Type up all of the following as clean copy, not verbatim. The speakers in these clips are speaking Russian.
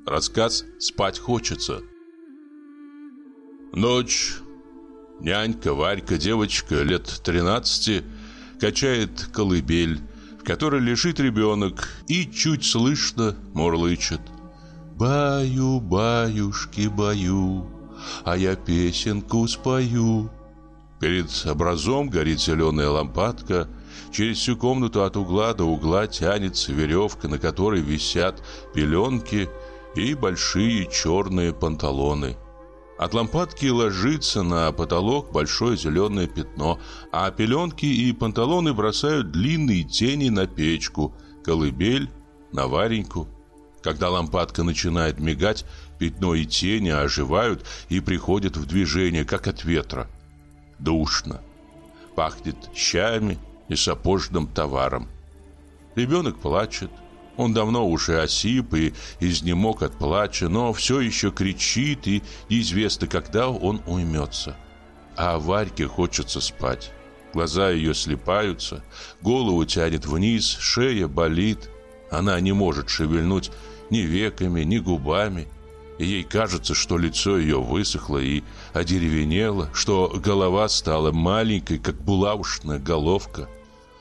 Рассказ «Спать хочется». Ночь. Нянька Варька, девочка лет 13, качает колыбель, в которой лежит ребенок, и чуть слышно мурлычет: «Баю, баюшки, баю, а я песенку спою». Перед образом горит зеленая лампадка. Через всю комнату от угла до угла тянется веревка, на которой висят пеленки и большие черные панталоны. От лампадки ложится на потолок большое зеленое пятно, а пеленки и панталоны бросают длинные тени на печку, колыбель, на Вареньку. Когда лампадка начинает мигать, пятно и тени оживают и приходят в движение, как от ветра. Душно. Пахнет щами и сапожным товаром. Ребенок плачет. Он давно уже осип и изнемог от плача, но все еще кричит, и неизвестно, когда он уймется. А Варьке хочется спать. Глаза ее слипаются, голову тянет вниз, шея болит. Она не может шевельнуть ни веками, ни губами. И ей кажется, что лицо ее высохло и одеревенело, что голова стала маленькой, как булавочная головка.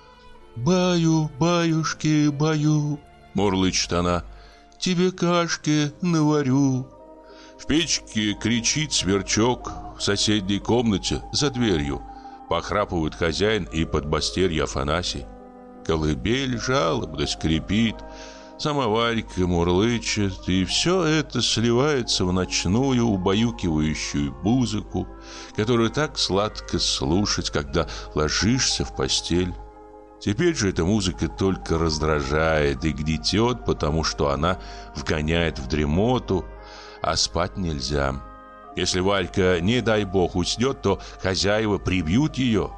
«Баю, баюшки, баю», — мурлычет она, — «тебе кашки наварю». В печке кричит сверчок, в соседней комнате за дверью похрапывают хозяин и подмастерье Афанасий. Колыбель жалобно скрипит, сама Варька мурлычет, и все это сливается в ночную убаюкивающую музыку, которую так сладко слушать, когда ложишься в постель. Теперь же эта музыка только раздражает и гнетет, потому что она вгоняет в дремоту, а спать нельзя. Если Варька, не дай бог, уснет, то хозяева прибьют ее.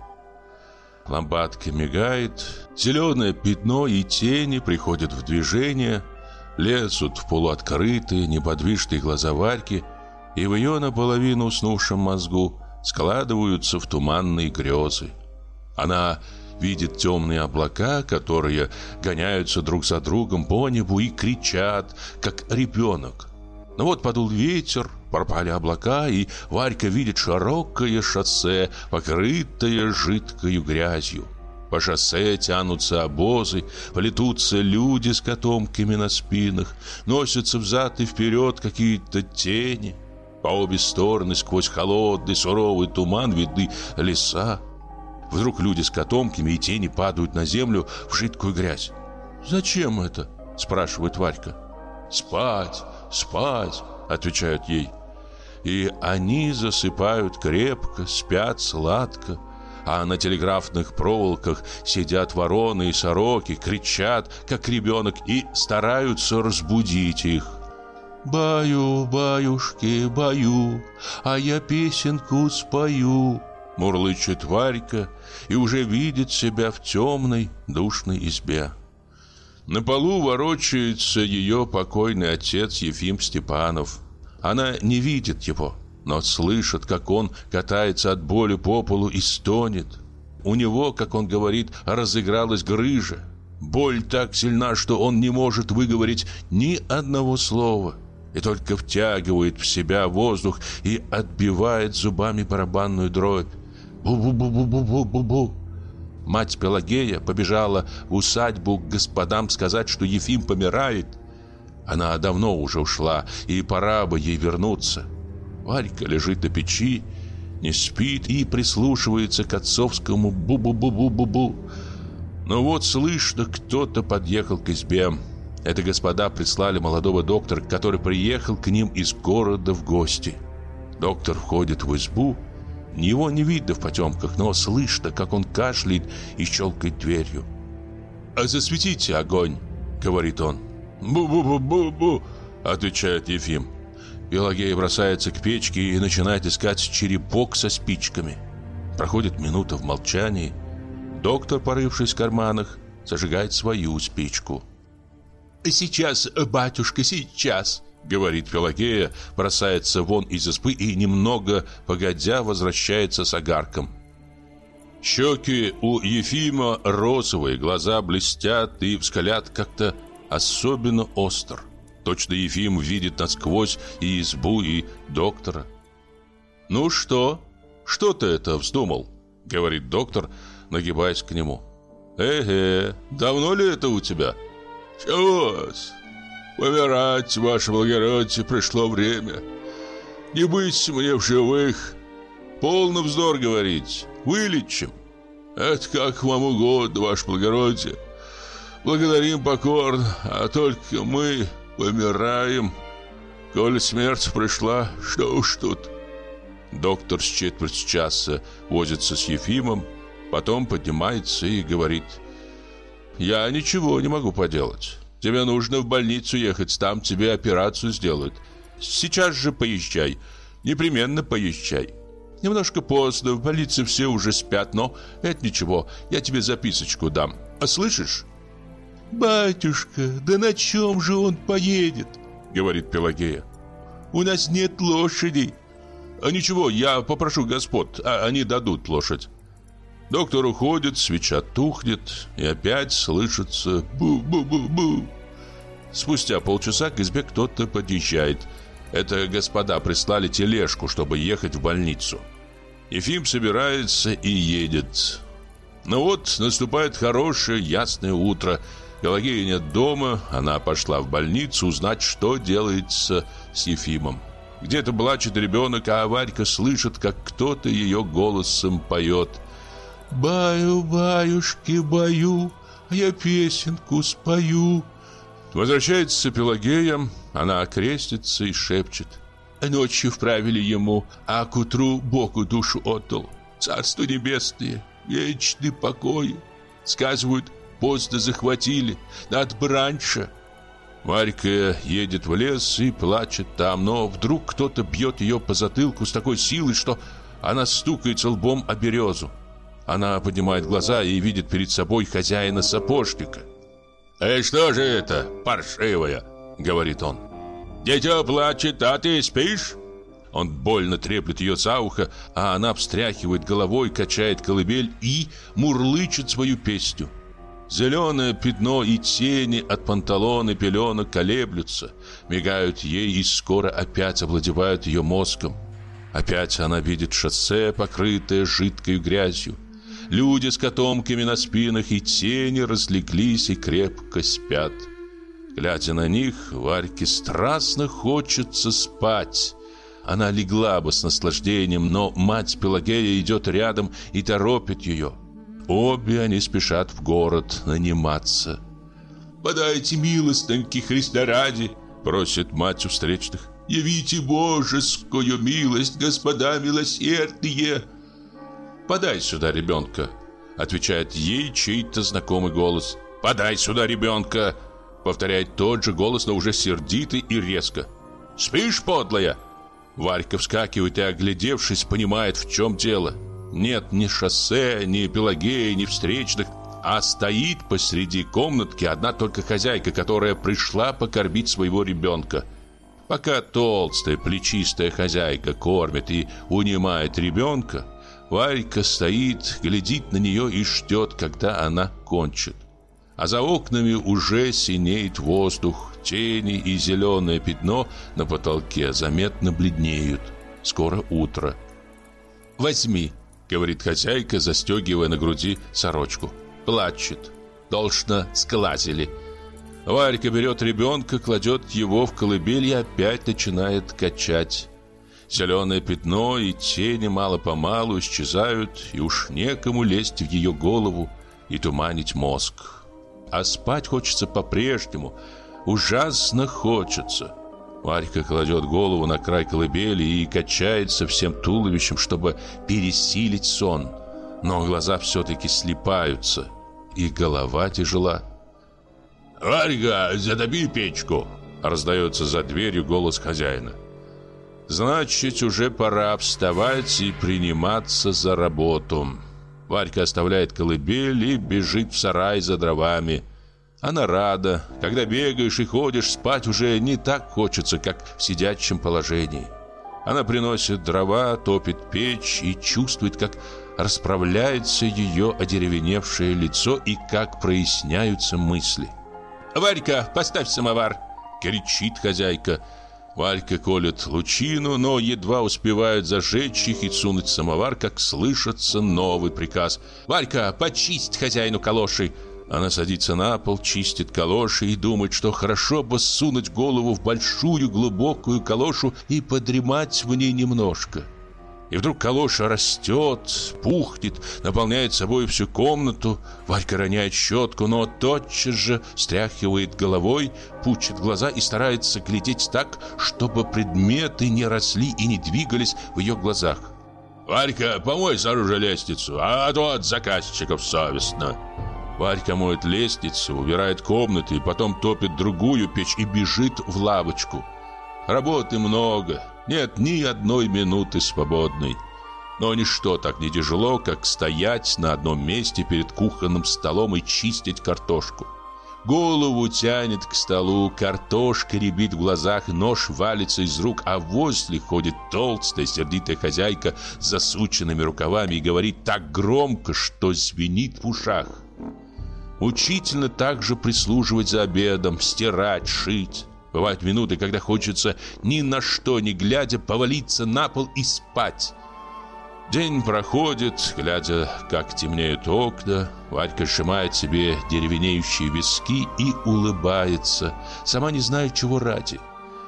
Лампадка мигает, зеленое пятно и тени приходят в движение, лезут в полуоткрытые, неподвижные глаза Варьки, и в ее наполовину уснувшем мозгу складываются в туманные грезы. Она видит темные облака, которые гоняются друг за другом по небу и кричат, как ребенок. Но вот подул ветер, пропали облака, и Варька видит широкое шоссе, покрытое жидкою грязью. По шоссе тянутся обозы, плетутся люди с котомками на спинах, носятся взад и вперед какие-то тени. По обе стороны сквозь холодный суровый туман видны леса. Вдруг люди с котомками и тени падают на землю в жидкую грязь. «Зачем это?» – спрашивает Варька. «Спать, спать», – отвечают ей. И они засыпают крепко, спят сладко. А на телеграфных проволоках сидят вороны и сороки, кричат, как ребенок, и стараются разбудить их. «Баю, баюшки, баю, а я песенку спою», — мурлычет Варька и уже видит себя в темной, душной избе. На полу ворочается ее покойный отец Ефим Степанов. Она не видит его, но слышит, как он катается от боли по полу и стонет. У него, как он говорит, разыгралась грыжа. Боль так сильна, что он не может выговорить ни одного слова, и только втягивает в себя воздух и отбивает зубами барабанную дробь. Бу-бу-бу-бу-бу-бу-бу. Мать Пелагея побежала в усадьбу к господам сказать, что Ефим помирает. Она давно уже ушла, и пора бы ей вернуться. Варька лежит на печи, не спит и прислушивается к отцовскому бу-бу-бу-бу-бу-бу. Но вот слышно, кто-то подъехал к избе. Это господа прислали молодого доктора, который приехал к ним из города в гости. Доктор входит в избу. Его не видно в потемках, но слышно, как он кашляет и щелкает дверью. «А засветите огонь», — говорит он. «Бу-бу-бу-бу-бу», — отвечает Ефим. Пелагея бросается к печке и начинает искать черепок со спичками. Проходит минута в молчании. Доктор, порывшись в карманах, зажигает свою спичку. «Сейчас, батюшка, сейчас», — говорит Пелагея, бросается вон из избы и немного погодя возвращается с огарком. Щеки у Ефима розовые, глаза блестят и взгляд как-то особенно остр. Точно Ефим видит насквозь и избу, и доктора. «Ну что? Что ты это вздумал?» — говорит доктор, нагибаясь к нему. Давно ли это у тебя?» «Чего-с? Помирать, ваше благородие, пришло время. Не быть мне в живых. Полно вздор говорить. Вылечим. Это как вам угодно, ваше благородие. Благодарим покорно, а только мы помираем. Коли смерть пришла, что уж тут». Доктор с четверть часа возится с Ефимом, потом поднимается и говорит: «Я ничего не могу поделать. Тебе нужно в больницу ехать, там тебе операцию сделают. Сейчас же поезжай, непременно поезжай. Немножко поздно, в больнице все уже спят, но это ничего, я тебе записочку дам. А слышишь?» «Батюшка, да на чем же он поедет?» — говорит Пелагея. «У нас нет лошадей». «А ничего, я попрошу господ, они дадут лошадь». Доктор уходит, свеча тухнет, и опять слышится бу-бу-бу-бу. Спустя полчаса к избе кто-то подъезжает. Это господа прислали тележку, чтобы ехать в больницу. Ефим собирается и едет. Но вот наступает хорошее ясное утро. Пелагеи нет дома, она пошла в больницу узнать, что делается с Ефимом. Где-то плачет ребенок, а Варька слышит, как кто-то ее голосом поет: «Баю, баюшки, баю, а я песенку спою». Возвращается Пелагея, она крестится и шепчет: «Ночью вправили ему, а к утру Богу душу отдал. Царство небесное, вечный покой. Сказывают, поздно захватили, надо бы раньше». Варька едет в лес и плачет там, но вдруг кто-то бьет ее по затылку с такой силой, что она стукается лбом о березу. Она поднимает глаза и видит перед собой хозяина сапожника. «Что же это, паршивая?» — говорит он. «Дитя плачет, а ты спишь?» Он больно треплет ее за ухо, а она встряхивает головой, качает колыбель и мурлычет свою песню. Зеленое пятно и тени от панталон и пеленок колеблются, мигают ей и скоро опять овладевают ее мозгом. Опять она видит шоссе, покрытое жидкой грязью. Люди с котомками на спинах и тени разлеглись и крепко спят. Глядя на них, Варьке страстно хочется спать. Она легла бы с наслаждением, но мать Пелагея идет рядом и торопит ее. Обе они спешат в город наниматься. «Подайте милостыньки Христа ради!» — просит мать у встречных. «Явите божескую милость, господа милосердные!» «Подай сюда ребенка!» — отвечает ей чей-то знакомый голос. «Подай сюда ребенка!» — повторяет тот же голос, но уже сердитый и резко. «Спишь, подлая?» Варька вскакивает и, оглядевшись, понимает, в чем дело. Нет ни шоссе, ни Пелагеи, ни встречных, а стоит посреди комнатки одна только хозяйка, которая пришла покормить своего ребенка. Пока толстая, плечистая хозяйка кормит и унимает ребенка, Варька стоит, глядит на нее и ждет, когда она кончит. А за окнами уже синеет воздух, тени и зеленое пятно на потолке заметно бледнеют. Скоро утро. «Возьми», — говорит хозяйка, застегивая на груди сорочку. Плачет. Должно, сглазили. Варька берет ребенка, кладет его в колыбель и опять начинает качать. Зеленое пятно и тени мало-помалу исчезают, и уж некому лезть в ее голову и туманить мозг. А спать хочется по-прежнему, ужасно хочется. Варька кладет голову на край колыбели и качается всем туловищем, чтобы пересилить сон. Но глаза все-таки слипаются, и голова тяжела. «Варька, затопи печку!» — раздается за дверью голос хозяина. Значит, уже пора вставать и приниматься за работу. Варька оставляет колыбель и бежит в сарай за дровами. Она рада. Когда бегаешь и ходишь, спать уже не так хочется, как в сидячем положении. Она приносит дрова, топит печь и чувствует, как расправляется ее одеревеневшее лицо и как проясняются мысли. «Варька, поставь самовар!» — кричит хозяйка. Варька колет лучину, но едва успевают зажечь их и сунуть в самовар, как слышится новый приказ: «Варька, почисть хозяину калоши!» Она садится на пол, чистит калоши и думает, что хорошо бы сунуть голову в большую глубокую калошу и подремать в ней немножко. И вдруг калоша растет, пухнет, наполняет собой всю комнату. Варька роняет щетку, но тотчас же встряхивает головой, пучит глаза и старается глядеть так, чтобы предметы не росли и не двигались в ее глазах. «Варька, помой снаружи лестницу, а то от заказчиков совестно». Варька моет лестницу, убирает комнаты и потом топит другую печь и бежит в лавочку. Работы много, нет ни одной минуты свободной. Но ничто так не тяжело, как стоять на одном месте перед кухонным столом и чистить картошку. Голову тянет к столу, картошка рябит в глазах, нож валится из рук, а возле ходит толстая, сердитая хозяйка с засученными рукавами и говорит так громко, что звенит в ушах. Мучительно также прислуживать за обедом, стирать, шить. Бывают минуты, когда хочется ни на что не глядя повалиться на пол и спать. День проходит, глядя, как темнеют окна. Варька сжимает себе деревенеющие виски и улыбается, сама не знает, чего ради.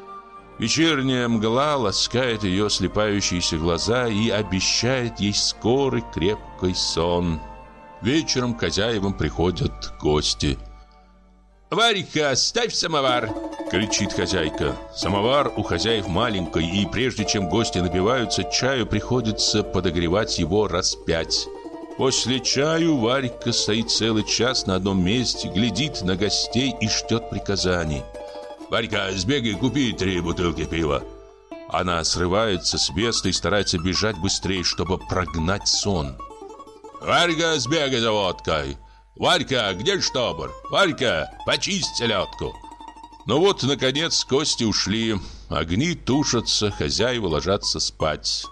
Вечерняя мгла ласкает ее слепающиеся глаза и обещает ей скорый крепкий сон. Вечером к хозяевам приходят гости. «Варька, ставь самовар!» — кричит хозяйка. Самовар у хозяев маленький, и прежде чем гости напиваются, чаю приходится подогревать его раз 5. После чаю Варька стоит целый час на одном месте, глядит на гостей и ждет приказаний. «Варька, сбегай, купи 3 бутылки пива!» Она срывается с места и старается бежать быстрее, чтобы прогнать сон. «Варька, сбегай за водкой! Варька, где штопор? Варька, почисть селедку!» Ну вот, наконец, гости ушли. Огни тушатся, хозяева ложатся спать.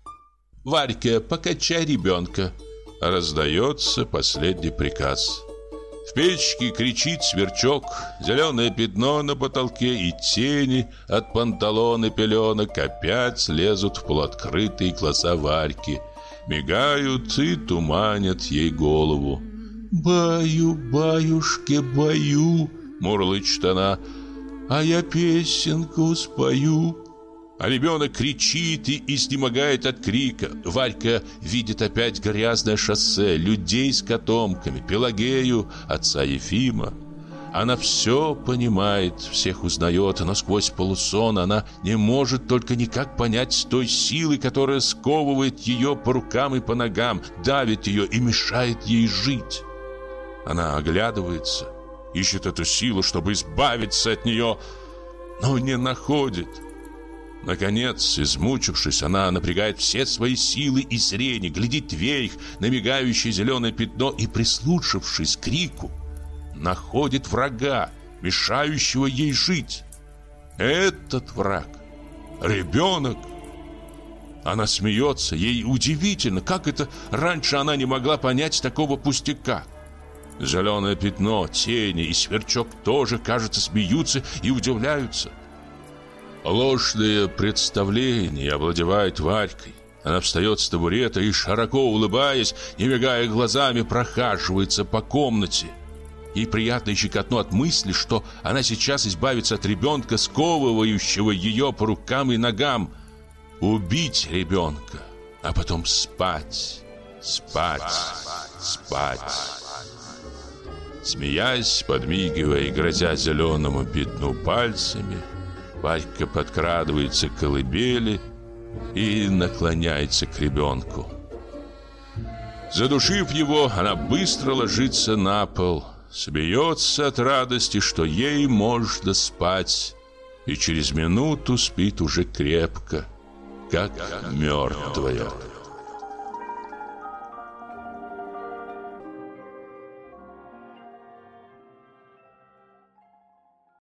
«Варька, покачай ребенка!» Раздается последний приказ. В печке кричит сверчок. Зеленое пятно на потолке и тени от панталон и пеленок опять лезут в полуоткрытые глаза Варьки. Мигают и туманят ей голову. «Баю, баюшки, баю!» — мурлычет она. «А я песенку спою!» А ребенок кричит и изнемогает от крика. Варька видит опять грязное шоссе, людей с котомками, Пелагею, отца Ефима. Она все понимает, всех узнает, но сквозь полусон она не может только никак понять той силы, которая сковывает ее по рукам и по ногам, давит ее и мешает ей жить. Она оглядывается, ищет эту силу, чтобы избавиться от нее, но не находит. Наконец, измучившись, она напрягает все свои силы и зрение, глядит вверх на мигающее зеленое пятно и, прислушавшись к крику, находит врага, мешающего ей жить. Этот враг — ребенок. Она смеется, ей удивительно, как это раньше она не могла понять такого пустяка. Зеленое пятно, тени и сверчок тоже, кажется, смеются и удивляются. Ложные представления овладевают Варькой. Она встает с табурета и, широко улыбаясь, не мигая глазами, прохаживается по комнате. Ей приятно и щекотно от мысли, что она сейчас избавится от ребенка, сковывающего ее по рукам и ногам. Убить ребенка, а потом спать, спать, спать. Смеясь, подмигивая и грозя зеленому пятну пальцами, Варька подкрадывается к колыбели и наклоняется к ребенку. Задушив его, она быстро ложится на пол, смеется от радости, что ей можно спать, и через минуту спит уже крепко, как мертвая.